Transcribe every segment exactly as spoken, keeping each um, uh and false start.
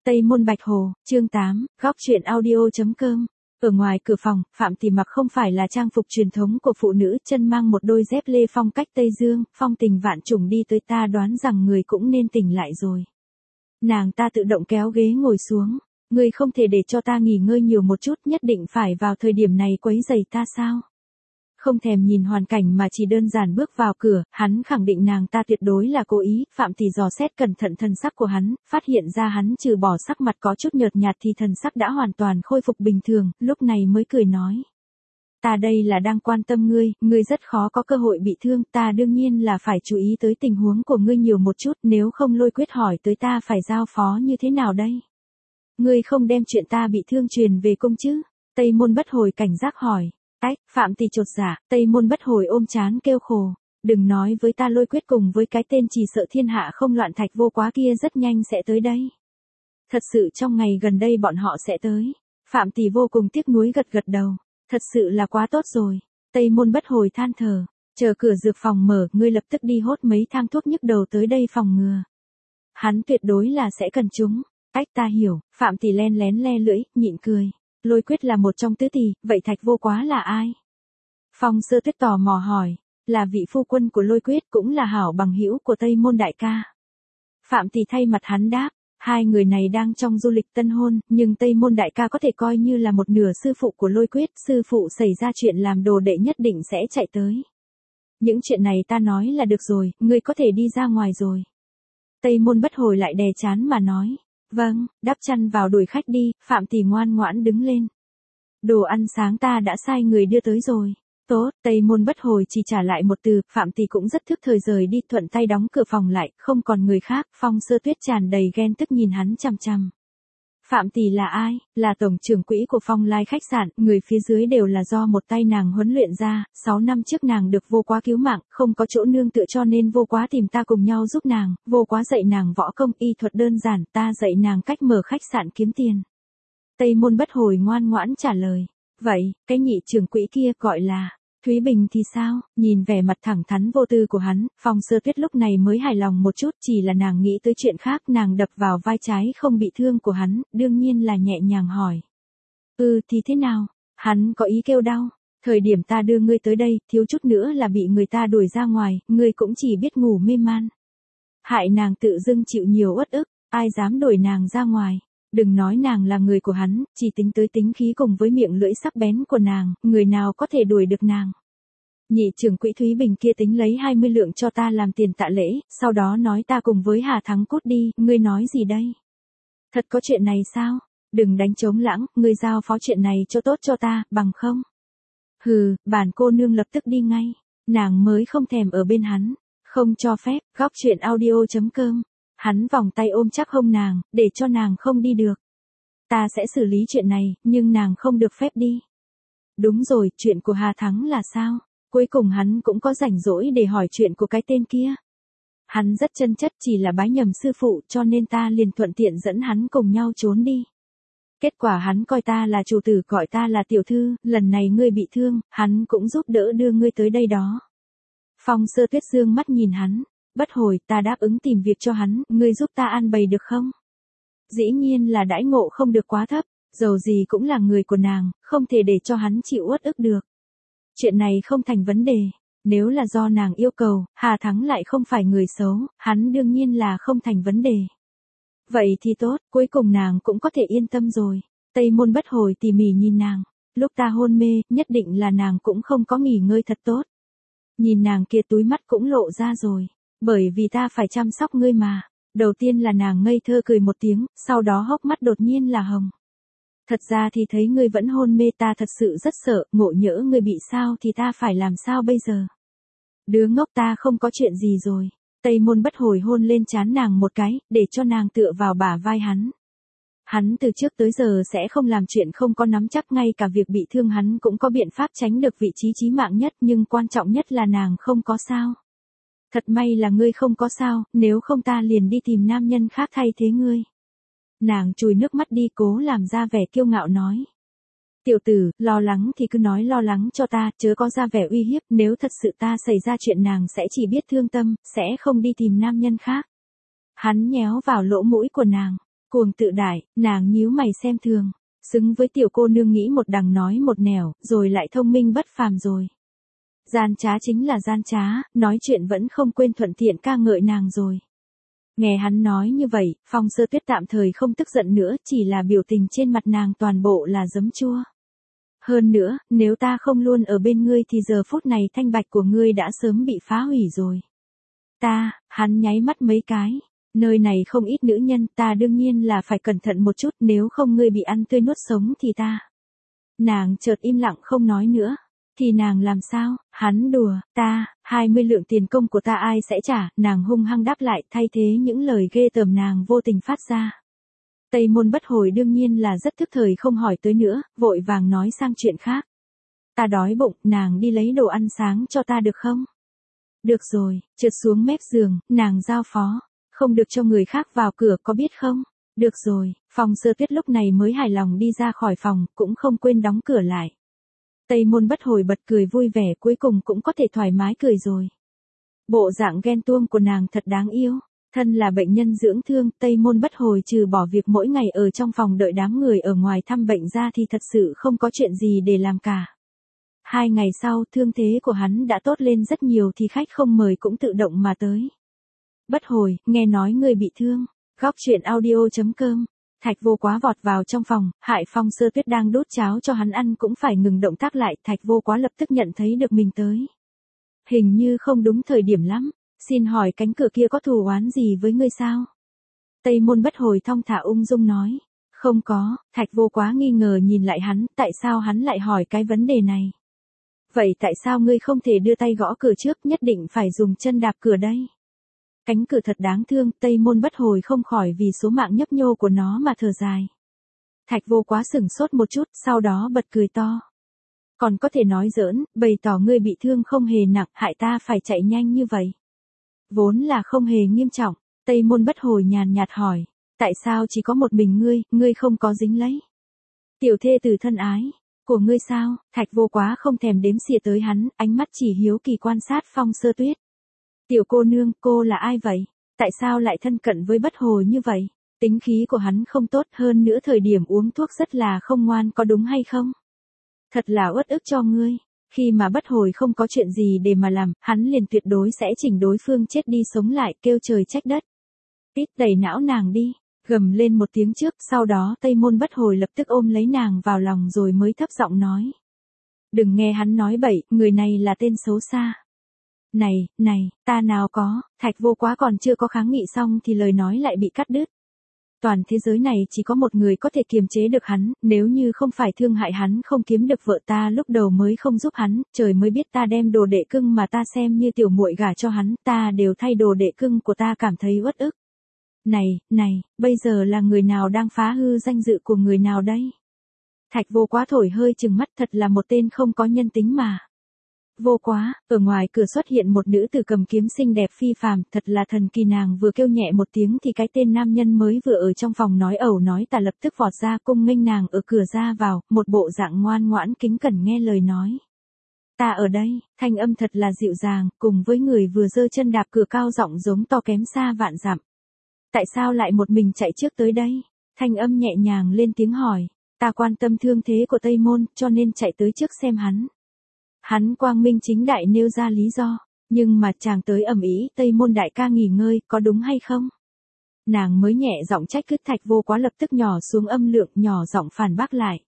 Tây Môn Bạch Hồ, chương tám, góc truyện audio.com. Ở ngoài cửa phòng, Phạm Tỷ mặc không phải là trang phục truyền thống của phụ nữ, chân mang một đôi dép lê phong cách Tây Dương, phong tình vạn trùng đi tới, ta đoán rằng người cũng nên tỉnh lại rồi. Nàng ta tự động kéo ghế ngồi xuống. Ngươi không thể để cho ta nghỉ ngơi nhiều một chút, nhất định phải vào thời điểm này quấy rầy ta sao? Không thèm nhìn hoàn cảnh mà chỉ đơn giản bước vào cửa, hắn khẳng định nàng ta tuyệt đối là cố ý. Phạm Tỷ dò xét cẩn thận thần sắc của hắn, phát hiện ra hắn trừ bỏ sắc mặt có chút nhợt nhạt thì thần sắc đã hoàn toàn khôi phục bình thường, lúc này mới cười nói. Ta đây là đang quan tâm ngươi, ngươi rất khó có cơ hội bị thương, ta đương nhiên là phải chú ý tới tình huống của ngươi nhiều một chút, nếu không Lôi Quyết hỏi tới ta phải giao phó như thế nào đây? Ngươi không đem chuyện ta bị thương truyền về cung chứ? Tây Môn Bất Hồi cảnh giác hỏi. Ách, Phạm Tỷ chột dạ, Tây Môn Bất Hồi ôm trán kêu khổ. Đừng nói với ta, Lôi Quyết cùng với cái tên chỉ sợ thiên hạ không loạn thạch vô quá kia rất nhanh sẽ tới đây. Thật sự trong ngày gần đây bọn họ sẽ tới. Phạm Tỷ vô cùng tiếc nuối gật gật đầu. Thật sự là quá tốt rồi. Tây Môn Bất Hồi than thở. Chờ cửa dược phòng mở, ngươi lập tức đi hốt mấy thang thuốc nhức đầu tới đây phòng ngừa. Hắn tuyệt đối là sẽ cần chúng. Ách, ta hiểu. Phạm Tỷ len lén le lưỡi, nhịn cười. Lôi Quyết là một trong tứ tỷ, vậy Thạch Vô Quá là ai? Phong Sơ Tuyết tò mò hỏi, là vị phu quân của Lôi Quyết, cũng là hảo bằng hữu của Tây Môn đại ca. Phạm Tỷ thay mặt hắn đáp, hai người này đang trong du lịch tân hôn, nhưng Tây Môn đại ca có thể coi như là một nửa sư phụ của Lôi Quyết, sư phụ xảy ra chuyện làm đồ đệ nhất định sẽ chạy tới. Những chuyện này ta nói là được rồi, ngươi có thể đi ra ngoài rồi. Tây Môn Bất Hồi lại đè chán mà nói. Vâng, đắp chăn vào đuổi khách đi. Phạm Tỷ ngoan ngoãn đứng lên. Đồ ăn sáng ta đã sai người đưa tới rồi. Tốt, Tây Môn Bất Hồi chỉ trả lại một từ, Phạm Tỷ cũng rất thức thời rời đi, thuận tay đóng cửa phòng lại, không còn người khác. Phong Sơ Tuyết tràn đầy ghen tức nhìn hắn chằm chằm. Phạm Tỷ là ai? Là tổng trưởng quỹ của Phong Lai khách sạn, người phía dưới đều là do một tay nàng huấn luyện ra, sáu năm trước nàng được Vô Quá cứu mạng, không có chỗ nương tựa cho nên Vô Quá tìm ta cùng nhau giúp nàng, Vô Quá dạy nàng võ công y thuật đơn giản, ta dạy nàng cách mở khách sạn kiếm tiền. Tây Môn Bất Hồi ngoan ngoãn trả lời. Vậy, cái nhị trưởng quỹ kia gọi là Thúy Bình thì sao? Nhìn vẻ mặt thẳng thắn vô tư của hắn, Phong Sơ Tuyết lúc này mới hài lòng một chút, chỉ là nàng nghĩ tới chuyện khác, nàng đập vào vai trái không bị thương của hắn, đương nhiên là nhẹ nhàng hỏi. Ừ thì thế nào? Hắn có ý kêu đau. Thời điểm ta đưa ngươi tới đây, thiếu chút nữa là bị người ta đuổi ra ngoài, ngươi cũng chỉ biết ngủ mê man. Hại nàng tự dưng chịu nhiều uất ức, ai dám đuổi nàng ra ngoài. Đừng nói nàng là người của hắn, chỉ tính tới tính khí cùng với miệng lưỡi sắc bén của nàng, người nào có thể đuổi được nàng. Nhị trưởng quỹ Thúy Bình kia tính lấy hai mươi lượng cho ta làm tiền tạ lễ, sau đó nói ta cùng với Hà Thắng cút đi, ngươi nói gì đây? Thật có chuyện này sao? Đừng đánh trống lãng, ngươi giao phó chuyện này cho tốt cho ta, bằng không? Hừ, bản cô nương lập tức đi ngay, nàng mới không thèm ở bên hắn, không cho phép. Góc truyện audio.com. Hắn vòng tay ôm chắc hông nàng, để cho nàng không đi được. Ta sẽ xử lý chuyện này, nhưng nàng không được phép đi. Đúng rồi, chuyện của Hà Thắng là sao? Cuối cùng hắn cũng có rảnh rỗi để hỏi chuyện của cái tên kia. Hắn rất chân chất, chỉ là bái nhầm sư phụ, cho nên ta liền thuận tiện dẫn hắn cùng nhau trốn đi. Kết quả hắn coi ta là chủ tử, gọi ta là tiểu thư, lần này ngươi bị thương, hắn cũng giúp đỡ đưa ngươi tới đây đó. Phong Sơ Tuyết dương mắt nhìn hắn. Bất Hồi, ta đáp ứng tìm việc cho hắn, ngươi giúp ta an bày được không? Dĩ nhiên là đãi ngộ không được quá thấp, dầu gì cũng là người của nàng, không thể để cho hắn chịu uất ức được. Chuyện này không thành vấn đề, nếu là do nàng yêu cầu, Hà Thắng lại không phải người xấu, hắn đương nhiên là không thành vấn đề. Vậy thì tốt, cuối cùng nàng cũng có thể yên tâm rồi. Tây Môn Bất Hồi tỉ mỉ nhìn nàng, lúc ta hôn mê, nhất định là nàng cũng không có nghỉ ngơi thật tốt. Nhìn nàng kia túi mắt cũng lộ ra rồi. Bởi vì ta phải chăm sóc ngươi mà. Đầu tiên là nàng ngây thơ cười một tiếng, sau đó hốc mắt đột nhiên là hồng. Thật ra thì thấy ngươi vẫn hôn mê, ta thật sự rất sợ, ngộ nhỡ ngươi bị sao thì ta phải làm sao bây giờ? Đứa ngốc, ta không có chuyện gì rồi. Tây Môn Bất Hồi hôn lên trán nàng một cái, để cho nàng tựa vào bả vai hắn. Hắn từ trước tới giờ sẽ không làm chuyện không có nắm chắc, ngay cả việc bị thương hắn cũng có biện pháp tránh được vị trí chí mạng nhất, nhưng quan trọng nhất là nàng không có sao. Thật may là ngươi không có sao, nếu không ta liền đi tìm nam nhân khác thay thế ngươi. Nàng chùi nước mắt đi, cố làm ra vẻ kiêu ngạo nói. Tiểu tử, lo lắng thì cứ nói lo lắng cho ta, chớ có ra vẻ uy hiếp, nếu thật sự ta xảy ra chuyện nàng sẽ chỉ biết thương tâm, sẽ không đi tìm nam nhân khác. Hắn nhéo vào lỗ mũi của nàng. Cuồng tự đại, nàng nhíu mày xem thường. Xứng với tiểu cô nương nghĩ một đằng nói một nẻo, rồi lại thông minh bất phàm rồi. Gian trá chính là gian trá, nói chuyện vẫn không quên thuận tiện ca ngợi nàng rồi. Nghe hắn nói như vậy, Phong Sơ Tuyết tạm thời không tức giận nữa, chỉ là biểu tình trên mặt nàng toàn bộ là giấm chua. Hơn nữa, nếu ta không luôn ở bên ngươi thì giờ phút này thanh bạch của ngươi đã sớm bị phá hủy rồi. Ta, hắn nháy mắt mấy cái. Nơi này không ít nữ nhân, ta đương nhiên là phải cẩn thận một chút, nếu không ngươi bị ăn tươi nuốt sống thì ta. Nàng chợt im lặng không nói nữa. Thì nàng làm sao, hắn đùa, ta, hai mươi lượng tiền công của ta ai sẽ trả, nàng hung hăng đáp lại thay thế những lời ghê tởm nàng vô tình phát ra. Tây Môn Bất Hồi đương nhiên là rất thức thời không hỏi tới nữa, vội vàng nói sang chuyện khác. Ta đói bụng, nàng đi lấy đồ ăn sáng cho ta được không? Được rồi, trượt xuống mép giường, nàng giao phó. Không được cho người khác vào cửa có biết không? Được rồi, Phong Sơ Tuyết lúc này mới hài lòng đi ra khỏi phòng, cũng không quên đóng cửa lại. Tây Môn Bất Hồi bật cười vui vẻ, cuối cùng cũng có thể thoải mái cười rồi. Bộ dạng ghen tuông của nàng thật đáng yêu. Thân là bệnh nhân dưỡng thương, Tây Môn Bất Hồi trừ bỏ việc mỗi ngày ở trong phòng đợi đám người ở ngoài thăm bệnh ra thì thật sự không có chuyện gì để làm cả. Hai ngày sau, thương thế của hắn đã tốt lên rất nhiều thì khách không mời cũng tự động mà tới. Bất Hồi, nghe nói ngươi bị thương. Góc truyện audio chấm com. Thạch Vô Quá vọt vào trong phòng, hại Phong Sơ Tuyết đang đút cháo cho hắn ăn cũng phải ngừng động tác lại. Thạch Vô Quá lập tức nhận thấy được mình tới. Hình như không đúng thời điểm lắm. Xin hỏi cánh cửa kia có thù oán gì với ngươi sao? Tây Môn Bất Hồi thong thả ung dung nói. Không có. Thạch Vô Quá nghi ngờ nhìn lại hắn, tại sao hắn lại hỏi cái vấn đề này? Vậy tại sao ngươi không thể đưa tay gõ cửa trước, nhất định phải dùng chân đạp cửa đây? Cánh cửa thật đáng thương, Tây Môn Bất Hồi không khỏi vì số mạng nhấp nhô của nó mà thở dài. Thạch Vô Quá sửng sốt một chút, sau đó bật cười to. Còn có thể nói giỡn, bày tỏ ngươi bị thương không hề nặng, hại ta phải chạy nhanh như vậy. Vốn là không hề nghiêm trọng, Tây Môn Bất Hồi nhàn nhạt hỏi. Tại sao chỉ có một mình ngươi, ngươi không có dính lấy? Tiểu thê tử thân ái, của ngươi sao? Thạch Vô Quá không thèm đếm xỉa tới hắn, ánh mắt chỉ hiếu kỳ quan sát Phong Sơ Tuyết. Tiểu cô nương, cô là ai vậy? Tại sao lại thân cận với Bất Hồi như vậy? Tính khí của hắn không tốt, hơn nữa thời điểm uống thuốc rất là không ngoan, có đúng hay không? Thật là uất ức cho ngươi. Khi mà Bất Hồi không có chuyện gì để mà làm, hắn liền tuyệt đối sẽ chỉnh đối phương chết đi sống lại, kêu trời trách đất. Ít đẩy não nàng đi, gầm lên một tiếng trước, sau đó Tây Môn Bất Hồi lập tức ôm lấy nàng vào lòng rồi mới thấp giọng nói. Đừng nghe hắn nói bậy, người này là tên xấu xa. Này, này, ta nào có, Thạch Vô Quá còn chưa có kháng nghị xong thì lời nói lại bị cắt đứt. Toàn thế giới này chỉ có một người có thể kiềm chế được hắn, nếu như không phải thương hại hắn không kiếm được vợ ta lúc đầu mới không giúp hắn, trời mới biết ta đem đồ đệ cưng mà ta xem như tiểu muội gả cho hắn, ta đều thay đồ đệ cưng của ta cảm thấy uất ức. Này, này, bây giờ là người nào đang phá hư danh dự của người nào đây? Thạch Vô Quá thổi hơi chừng mắt, thật là một tên không có nhân tính mà. Vô Quá, ở ngoài cửa xuất hiện một nữ tử cầm kiếm xinh đẹp phi phàm, thật là thần kỳ. Nàng vừa kêu nhẹ một tiếng thì cái tên nam nhân mới vừa ở trong phòng nói ẩu nói tà lập tức vọt ra cung nghênh nàng ở cửa ra vào, một bộ dạng ngoan ngoãn kính cẩn nghe lời nói. Ta ở đây, thanh âm thật là dịu dàng, cùng với người vừa giơ chân đạp cửa cao giọng giống to kém xa vạn dặm. Tại sao lại một mình chạy trước tới đây? Thanh âm nhẹ nhàng lên tiếng hỏi. Ta quan tâm thương thế của Tây Môn, cho nên chạy tới trước xem hắn. Hắn quang minh chính đại nêu ra lý do, nhưng mà chàng tới ầm ĩ, Tây Môn đại ca nghỉ ngơi, có đúng hay không? Nàng mới nhẹ giọng trách cứ. Thạch Vô Quá lập tức nhỏ xuống âm lượng, nhỏ giọng phản bác lại.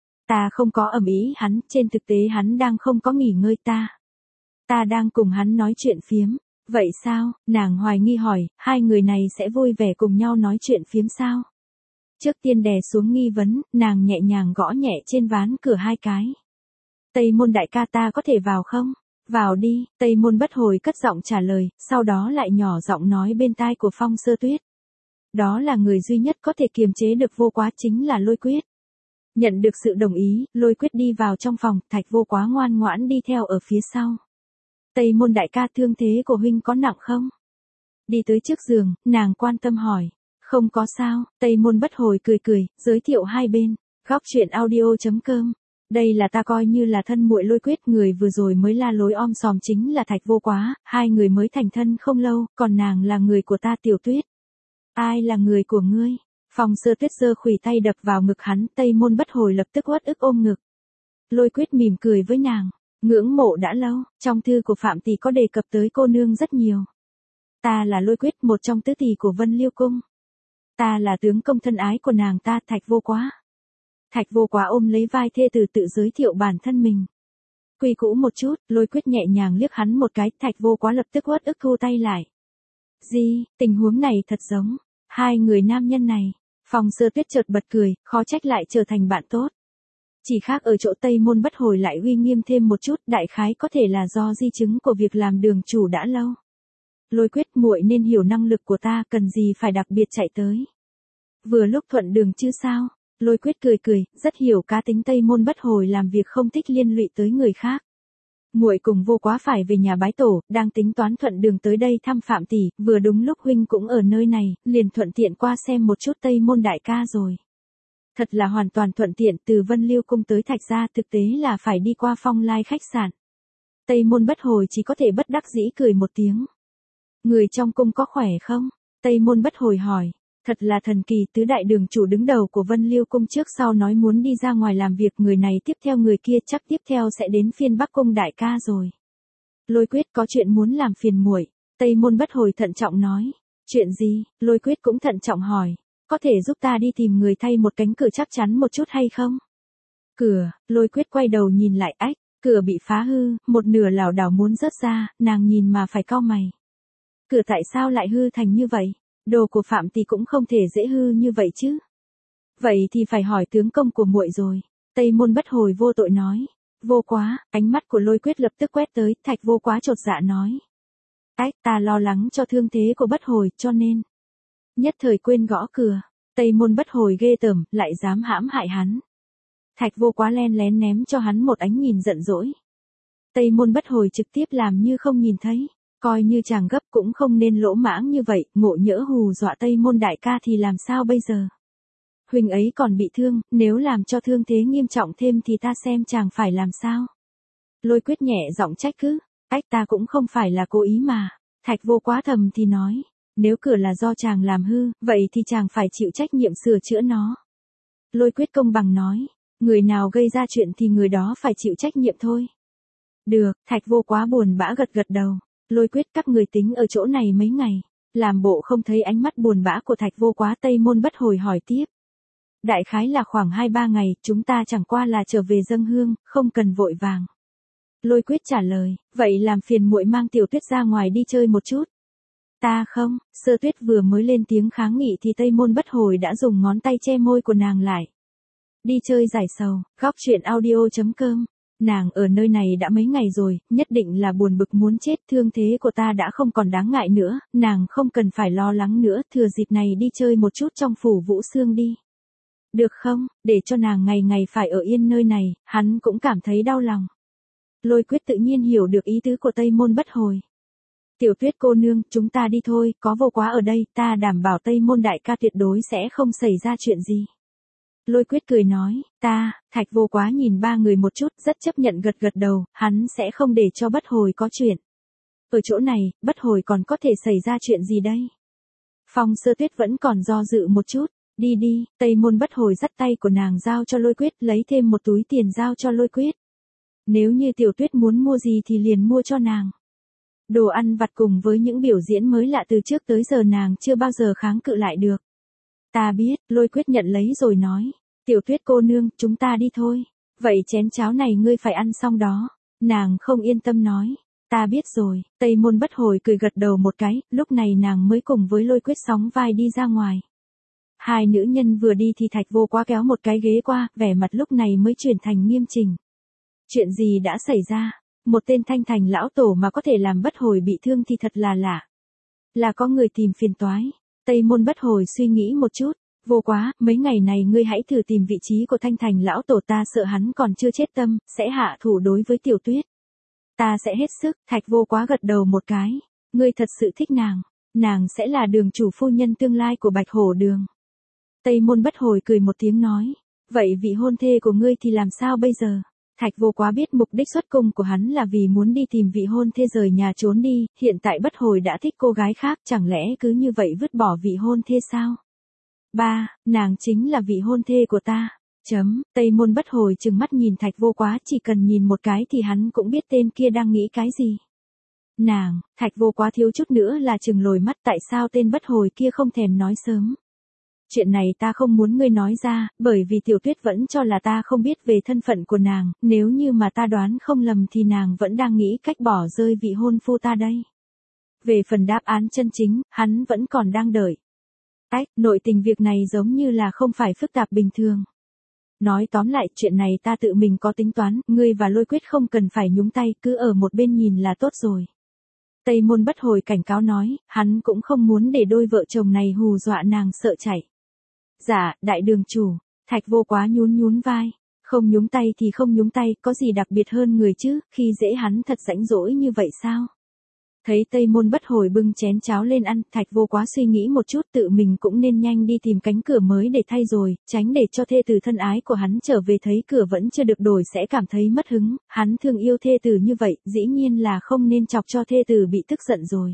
Ta không có ầm ĩ hắn, trên thực tế hắn đang không có nghỉ ngơi ta. Ta đang cùng hắn nói chuyện phiếm. Vậy sao? Nàng hoài nghi hỏi, hai người này sẽ vui vẻ cùng nhau nói chuyện phiếm sao? Trước tiên đè xuống nghi vấn, nàng nhẹ nhàng gõ nhẹ trên ván cửa hai cái. Tây Môn đại ca, ta có thể vào không? Vào đi, Tây Môn Bất Hồi cất giọng trả lời, sau đó lại nhỏ giọng nói bên tai của Phong Sơ Tuyết. Đó là người duy nhất có thể kiềm chế được Vô Quá chính là Lôi Quyết. Nhận được sự đồng ý, Lôi Quyết đi vào trong phòng, Thạch Vô Quá ngoan ngoãn đi theo ở phía sau. Tây Môn đại ca, thương thế của huynh có nặng không? Đi tới trước giường, nàng quan tâm hỏi. Không có sao, Tây Môn Bất Hồi cười cười, giới thiệu hai bên. Góc truyện audio chấm com. Đây là ta coi như là thân muội Lôi Quyết, người vừa rồi mới la lối om sòm chính là Thạch Vô Quá, hai người mới thành thân không lâu, còn nàng là người của ta Tiểu Tuyết. Ai là người của ngươi? Phong Sơ Tuyết giơ khuỷu tay đập vào ngực hắn, Tây Môn Bất Hồi lập tức uất ức ôm ngực. Lôi Quyết mỉm cười với nàng, ngưỡng mộ đã lâu, trong thư của Phạm tỷ có đề cập tới cô nương rất nhiều. Ta là Lôi Quyết, một trong tứ tỷ của Vân Liêu cung. Ta là tướng công thân ái của nàng ta, Thạch Vô Quá. Thạch Vô Quá ôm lấy vai thê tử tự giới thiệu bản thân mình. Quy cũ một chút, Lôi Quyết nhẹ nhàng liếc hắn một cái, Thạch Vô Quá lập tức uất ức thu tay lại. Gì, tình huống này thật giống hai người nam nhân này. Phong Sơ Tuyết chợt bật cười, khó trách lại trở thành bạn tốt. Chỉ khác ở chỗ Tây Môn Bất Hồi lại uy nghiêm thêm một chút, đại khái có thể là do di chứng của việc làm đường chủ đã lâu. Lôi Quyết, muội nên hiểu năng lực của ta, cần gì phải đặc biệt chạy tới. Vừa lúc thuận đường chứ sao? Lôi Quyết cười cười, rất hiểu cá tính Tây Môn Bất Hồi làm việc không thích liên lụy tới người khác. Muội cùng Vô Quá phải về nhà bái tổ, đang tính toán thuận đường tới đây thăm Phạm tỷ, vừa đúng lúc huynh cũng ở nơi này, liền thuận tiện qua xem một chút Tây Môn đại ca rồi. Thật là hoàn toàn thuận tiện, từ Vân Liêu cung tới Thạch gia thực tế là phải đi qua Phong Lai khách sạn. Tây Môn Bất Hồi chỉ có thể bất đắc dĩ cười một tiếng. Người trong cung có khỏe không? Tây Môn Bất Hồi hỏi. Thật là thần kỳ, tứ đại đường chủ đứng đầu của Vân Liêu cung trước sau nói muốn đi ra ngoài làm việc, người này tiếp theo người kia, chắc tiếp theo sẽ đến phiên Bắc cung đại ca rồi. Lôi Quyết có chuyện muốn làm phiền muội. Tây Môn Bất Hồi thận trọng nói. Chuyện gì? Lôi Quyết cũng thận trọng hỏi. Có thể giúp ta đi tìm người thay một cánh cửa chắc chắn một chút hay không? Cửa, Lôi Quyết quay đầu nhìn lại, ách, cửa bị phá hư, một nửa lảo đảo muốn rớt ra, nàng nhìn mà phải cau mày. Cửa tại sao lại hư thành như vậy? Đồ của Phạm tỷ cũng không thể dễ hư như vậy chứ. Vậy thì phải hỏi tướng công của muội rồi. Tây Môn Bất Hồi vô tội nói. Vô Quá, ánh mắt của Lôi Quyết lập tức quét tới, Thạch Vô Quá chột dạ nói. Ách, ta lo lắng cho thương thế của Bất Hồi, cho nên nhất thời quên gõ cửa. Tây Môn Bất Hồi ghê tởm, lại dám hãm hại hắn. Thạch Vô Quá len lén ném cho hắn một ánh nhìn giận dỗi. Tây Môn Bất Hồi trực tiếp làm như không nhìn thấy. Coi như chàng gấp cũng không nên lỗ mãng như vậy, ngộ nhỡ hù dọa Tây Môn đại ca thì làm sao bây giờ? Huynh ấy còn bị thương, nếu làm cho thương thế nghiêm trọng thêm thì ta xem chàng phải làm sao? Lôi Quyết nhẹ giọng trách cứ, ách, ta cũng không phải là cố ý mà. Thạch Vô Quá thầm thì nói, nếu cửa là do chàng làm hư, vậy thì chàng phải chịu trách nhiệm sửa chữa nó. Lôi Quyết công bằng nói, người nào gây ra chuyện thì người đó phải chịu trách nhiệm thôi. Được, Thạch Vô Quá buồn bã gật gật đầu. Lôi Quyết, các người tính ở chỗ này mấy ngày. Làm bộ không thấy ánh mắt buồn bã của Thạch Vô Quá. Tây Môn Bất Hồi hỏi tiếp. Đại khái là khoảng hai ba ngày, chúng ta chẳng qua là trở về dâng hương, không cần vội vàng. Lôi Quyết trả lời, vậy làm phiền muội mang Tiểu Tuyết ra ngoài đi chơi một chút. Ta không, Sơ Tuyết vừa mới lên tiếng kháng nghị thì Tây Môn Bất Hồi đã dùng ngón tay che môi của nàng lại. Đi chơi giải sầu, góc truyện audio chấm com. Nàng ở nơi này đã mấy ngày rồi, nhất định là buồn bực muốn chết, thương thế của ta đã không còn đáng ngại nữa, nàng không cần phải lo lắng nữa, thừa dịp này đi chơi một chút trong phủ Vũ Xương đi. Được không, để cho nàng ngày ngày phải ở yên nơi này, hắn cũng cảm thấy đau lòng. Lôi Quyết tự nhiên hiểu được ý tứ của Tây Môn Bất Hồi. Tiểu Tuyết cô nương, chúng ta đi thôi, có Vô Quá ở đây, ta đảm bảo Tây Môn đại ca tuyệt đối sẽ không xảy ra chuyện gì. Lôi Quyết cười nói, ta, Thạch Vô Quá nhìn ba người một chút, rất chấp nhận gật gật đầu, hắn sẽ không để cho Bất Hồi có chuyện. Ở chỗ này, Bất Hồi còn có thể xảy ra chuyện gì đây? Phong Sơ Tuyết vẫn còn do dự một chút, đi đi, Tây Môn Bất Hồi dắt tay của nàng giao cho Lôi Quyết, lấy thêm một túi tiền giao cho Lôi Quyết. Nếu như Tiểu Tuyết muốn mua gì thì liền mua cho nàng. Đồ ăn vặt cùng với những biểu diễn mới lạ từ trước tới giờ nàng chưa bao giờ kháng cự lại được. Ta biết, Lôi Quyết nhận lấy rồi nói. Tiểu Tuyết cô nương, chúng ta đi thôi. Vậy chén cháo này ngươi phải ăn xong đó. Nàng không yên tâm nói. Ta biết rồi, Tây Môn Bất Hồi cười gật đầu một cái, lúc này nàng mới cùng với Lôi Quyết sóng vai đi ra ngoài. Hai nữ nhân vừa đi thì Thạch Vô Quá kéo một cái ghế qua, vẻ mặt lúc này mới chuyển thành nghiêm chỉnh. Chuyện gì đã xảy ra? Một tên Thanh Thành lão tổ mà có thể làm Bất Hồi bị thương thì thật là lạ. Là có người tìm phiền toái. Tây Môn Bất Hồi suy nghĩ một chút. Vô Quá, mấy ngày này ngươi hãy thử tìm vị trí của Thanh Thành lão tổ, ta sợ hắn còn chưa chết tâm, sẽ hạ thủ đối với Tiểu Tuyết. Ta sẽ hết sức. Thạch Vô Quá gật đầu một cái. Ngươi thật sự thích nàng. Nàng sẽ là đường chủ phu nhân tương lai của Bạch Hổ Đường. Tây Môn Bất Hồi cười một tiếng nói. Vậy vị hôn thê của ngươi thì làm sao bây giờ? Thạch Vô Quá biết mục đích xuất cung của hắn là vì muốn đi tìm vị hôn thê rời nhà trốn đi, hiện tại Bất Hồi đã thích cô gái khác, chẳng lẽ cứ như vậy vứt bỏ vị hôn thê sao? Ba, nàng chính là vị hôn thê của ta. Chấm, Tây Môn Bất Hồi trừng mắt nhìn Thạch Vô Quá, chỉ cần nhìn một cái thì hắn cũng biết tên kia đang nghĩ cái gì. Nàng, Thạch Vô Quá thiếu chút nữa là trừng lồi mắt, tại sao tên Bất Hồi kia không thèm nói sớm. Chuyện này ta không muốn ngươi nói ra, bởi vì Tiểu Tuyết vẫn cho là ta không biết về thân phận của nàng, nếu như mà ta đoán không lầm thì nàng vẫn đang nghĩ cách bỏ rơi vị hôn phu ta đây. Về phần đáp án chân chính, hắn vẫn còn đang đợi. Ách, nội tình việc này giống như là không phải phức tạp bình thường. Nói tóm lại, chuyện này ta tự mình có tính toán, ngươi và Lôi Quyết không cần phải nhúng tay, cứ ở một bên nhìn là tốt rồi. Tây Môn Bất Hồi cảnh cáo nói, hắn cũng không muốn để đôi vợ chồng này hù dọa nàng sợ chạy. Dạ, đại đường chủ, Thạch Vô Quá nhún nhún vai. Không nhúng tay thì không nhúng tay, có gì đặc biệt hơn người chứ, khi dễ hắn thật rãnh rỗi như vậy sao? Thấy Tây Môn Bất Hồi bưng chén cháo lên ăn, Thạch Vô Quá suy nghĩ một chút, tự mình cũng nên nhanh đi tìm cánh cửa mới để thay rồi, tránh để cho thê tử thân ái của hắn trở về thấy cửa vẫn chưa được đổi sẽ cảm thấy mất hứng, hắn thương yêu thê tử như vậy, dĩ nhiên là không nên chọc cho thê tử bị tức giận rồi.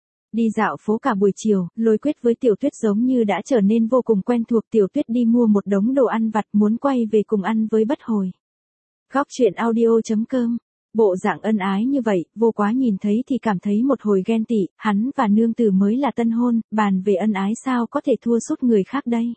Đi dạo phố cả buổi chiều, Lôi Quyết với Tiểu Tuyết giống như đã trở nên vô cùng quen thuộc. Tiểu Tuyết đi mua một đống đồ ăn vặt muốn quay về cùng ăn với Bất Hồi. Góc truyện audio chấm com. Bộ dạng ân ái như vậy, Vô Quá nhìn thấy thì cảm thấy một hồi ghen tị, hắn và nương tử mới là tân hôn, bàn về ân ái sao có thể thua sút người khác đây.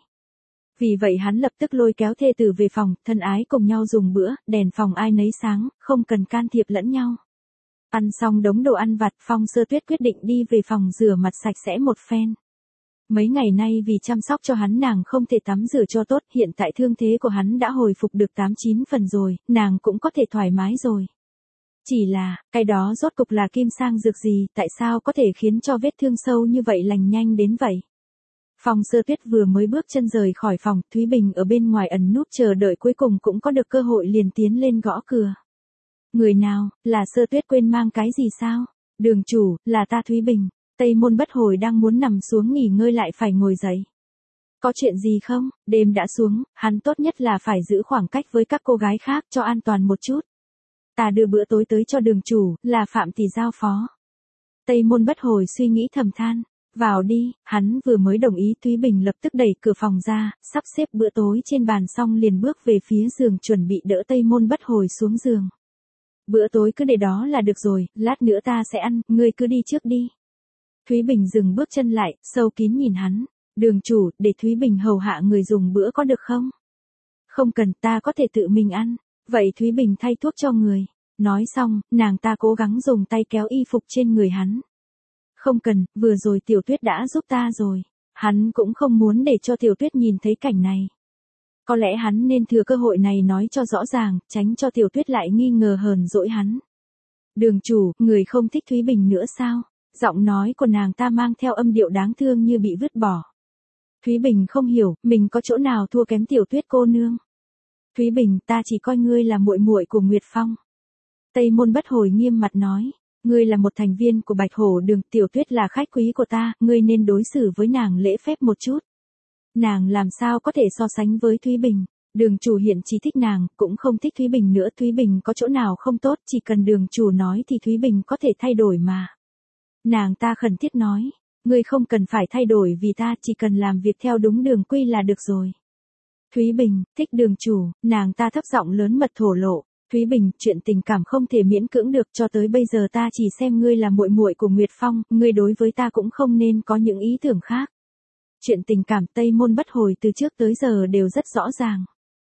Vì vậy hắn lập tức lôi kéo thê tử về phòng, thân ái cùng nhau dùng bữa, đèn phòng ai nấy sáng, không cần can thiệp lẫn nhau. Ăn xong đống đồ ăn vặt, Phong Sơ Tuyết quyết định đi về phòng rửa mặt sạch sẽ một phen. Mấy ngày nay vì chăm sóc cho hắn nàng không thể tắm rửa cho tốt, hiện tại thương thế của hắn đã hồi phục được tám chín phần rồi, nàng cũng có thể thoải mái rồi. Chỉ là, cái đó rốt cục là kim sang dược gì, tại sao có thể khiến cho vết thương sâu như vậy lành nhanh đến vậy? Phong Sơ Tuyết vừa mới bước chân rời khỏi phòng, Thúy Bình ở bên ngoài ẩn núp chờ đợi cuối cùng cũng có được cơ hội liền tiến lên gõ cửa. Người nào, là Sơ Tuyết quên mang cái gì sao? Đường chủ, là ta Thúy Bình. Tây Môn Bất Hồi đang muốn nằm xuống nghỉ ngơi lại phải ngồi dậy. Có chuyện gì không? Đêm đã xuống, hắn tốt nhất là phải giữ khoảng cách với các cô gái khác cho an toàn một chút. Ta đưa bữa tối tới cho đường chủ, là Phạm Tỷ giao phó. Tây Môn Bất Hồi suy nghĩ thầm than. Vào đi, hắn vừa mới đồng ý. Thúy Bình lập tức đẩy cửa phòng ra, sắp xếp bữa tối trên bàn xong liền bước về phía giường chuẩn bị đỡ Tây Môn Bất Hồi xuống giường. Bữa tối cứ để đó là được rồi, lát nữa ta sẽ ăn, ngươi cứ đi trước đi. Thúy Bình dừng bước chân lại, sâu kín nhìn hắn. Đường chủ, để Thúy Bình hầu hạ người dùng bữa có được không? Không cần, ta có thể tự mình ăn. Vậy Thúy Bình thay thuốc cho người. Nói xong, nàng ta cố gắng dùng tay kéo y phục trên người hắn. Không cần, vừa rồi Tiểu Tuyết đã giúp ta rồi. Hắn cũng không muốn để cho Tiểu Tuyết nhìn thấy cảnh này. Có lẽ hắn nên thừa cơ hội này nói cho rõ ràng, tránh cho Tiểu Tuyết lại nghi ngờ hờn dỗi hắn. Đường chủ, người không thích Thúy Bình nữa sao? Giọng nói của nàng ta mang theo âm điệu đáng thương như bị vứt bỏ. Thúy Bình không hiểu, mình có chỗ nào thua kém Tiểu Tuyết cô nương. Thúy Bình, ta chỉ coi ngươi là muội muội của Nguyệt Phong. Tây Môn Bất Hồi nghiêm mặt nói, ngươi là một thành viên của Bạch Hổ Đường, Tiểu Tuyết là khách quý của ta, ngươi nên đối xử với nàng lễ phép một chút. Nàng làm sao có thể so sánh với Thúy Bình, đường chủ hiện chỉ thích nàng, cũng không thích Thúy Bình nữa. Thúy Bình có chỗ nào không tốt, chỉ cần đường chủ nói thì Thúy Bình có thể thay đổi mà. Nàng ta khẩn thiết nói, ngươi không cần phải thay đổi vì ta, chỉ cần làm việc theo đúng đường quy là được rồi. Thúy Bình, thích đường chủ, nàng ta thấp giọng lớn mật thổ lộ. Thúy Bình, chuyện tình cảm không thể miễn cưỡng được, cho tới bây giờ ta chỉ xem ngươi là muội muội của Nguyệt Phong, ngươi đối với ta cũng không nên có những ý tưởng khác. Chuyện tình cảm Tây Môn Bất Hồi từ trước tới giờ đều rất rõ ràng.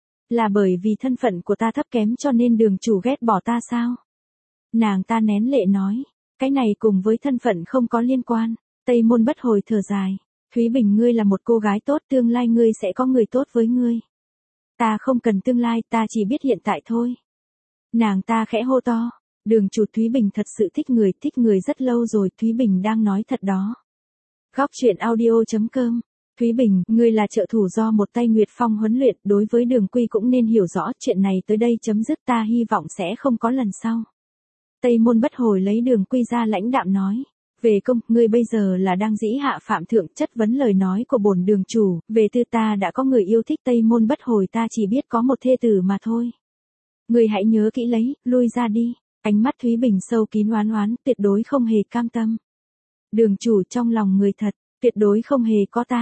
Là bởi vì thân phận của ta thấp kém cho nên đường chủ ghét bỏ ta sao? Nàng ta nén lệ nói, cái này cùng với thân phận không có liên quan. Tây Môn Bất Hồi thở dài, Thúy Bình ngươi là một cô gái tốt, tương lai ngươi sẽ có người tốt với ngươi. Ta không cần tương lai, ta chỉ biết hiện tại thôi. Nàng ta khẽ hô to, đường chủ, Thúy Bình thật sự thích người, thích người rất lâu rồi, Thúy Bình đang nói thật đó. Góc truyện audio chấm com. Thúy Bình, ngươi là trợ thủ do một tay Nguyệt Phong huấn luyện, đối với đường quy cũng nên hiểu rõ, chuyện này tới đây chấm dứt, ta hy vọng sẽ không có lần sau. Tây Môn Bất Hồi lấy đường quy ra lãnh đạm nói, về công, ngươi bây giờ là đang dĩ hạ phạm thượng, chất vấn lời nói của bổn đường chủ, về tư ta đã có người yêu thích. Tây Môn Bất Hồi, ta chỉ biết có một thê tử mà thôi. Ngươi hãy nhớ kỹ lấy, lui ra đi. Ánh mắt Thúy Bình sâu kín oán oán, tuyệt đối không hề cam tâm. Đường chủ, trong lòng người thật, tuyệt đối không hề có ta.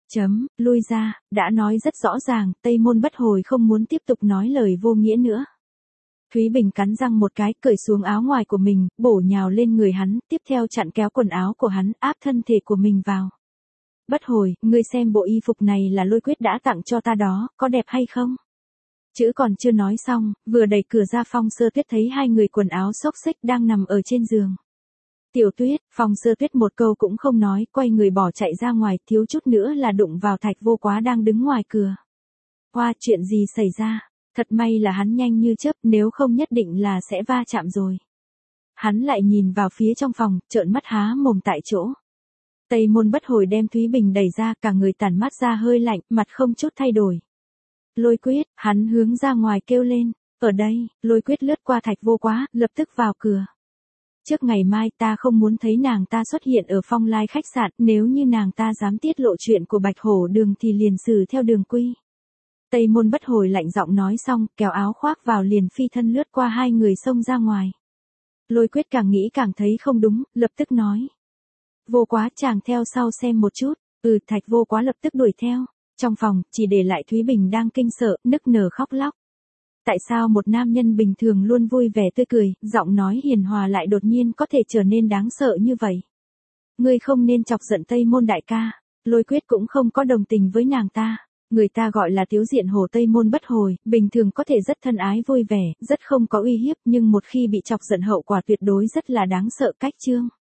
Chấm, lui ra, đã nói rất rõ ràng, Tây Môn Bất Hồi không muốn tiếp tục nói lời vô nghĩa nữa. Thúy Bình cắn răng một cái, cởi xuống áo ngoài của mình, bổ nhào lên người hắn, tiếp theo chặn kéo quần áo của hắn, áp thân thể của mình vào. Bất Hồi, ngươi xem bộ y phục này là Lôi Quyết đã tặng cho ta đó, có đẹp hay không? Chữ còn chưa nói xong, vừa đẩy cửa ra Phong Sơ Tuyết thấy hai người quần áo xốc xếch đang nằm ở trên giường. Tiểu Tuyết, Phong Sơ Tuyết một câu cũng không nói, quay người bỏ chạy ra ngoài, thiếu chút nữa là đụng vào Thạch Vô Quá đang đứng ngoài cửa. Hoa, chuyện gì xảy ra? Thật may là hắn nhanh như chớp, nếu không nhất định là sẽ va chạm rồi. Hắn lại nhìn vào phía trong phòng, trợn mắt há mồm tại chỗ. Tây Môn Bất Hồi đem Thúy Bình đẩy ra, cả người tản mát ra hơi lạnh, mặt không chút thay đổi. Lôi Quyết, hắn hướng ra ngoài kêu lên, ở đây. Lôi Quyết lướt qua Thạch Vô Quá, lập tức vào cửa. Trước ngày mai ta không muốn thấy nàng ta xuất hiện ở Phong Lai khách sạn, nếu như nàng ta dám tiết lộ chuyện của Bạch Hổ Đường thì liền xử theo đường quy. Tây Môn Bất Hồi lạnh giọng nói xong, kéo áo khoác vào liền phi thân lướt qua hai người xông ra ngoài. Lôi Quyết càng nghĩ càng thấy không đúng, lập tức nói. Vô Quá, chàng theo sau xem một chút. Ừ, Thạch Vô Quá lập tức đuổi theo. Trong phòng, chỉ để lại Thúy Bình đang kinh sợ, nức nở khóc lóc. Tại sao một nam nhân bình thường luôn vui vẻ tươi cười, giọng nói hiền hòa lại đột nhiên có thể trở nên đáng sợ như vậy? Ngươi không nên chọc giận Tây Môn đại ca. Lôi Quyết cũng không có đồng tình với nàng ta. Người ta gọi là Tiếu Diện Hổ Tây Môn Bất Hồi, bình thường có thể rất thân ái vui vẻ, rất không có uy hiếp, nhưng một khi bị chọc giận hậu quả tuyệt đối rất là đáng sợ. Cách chương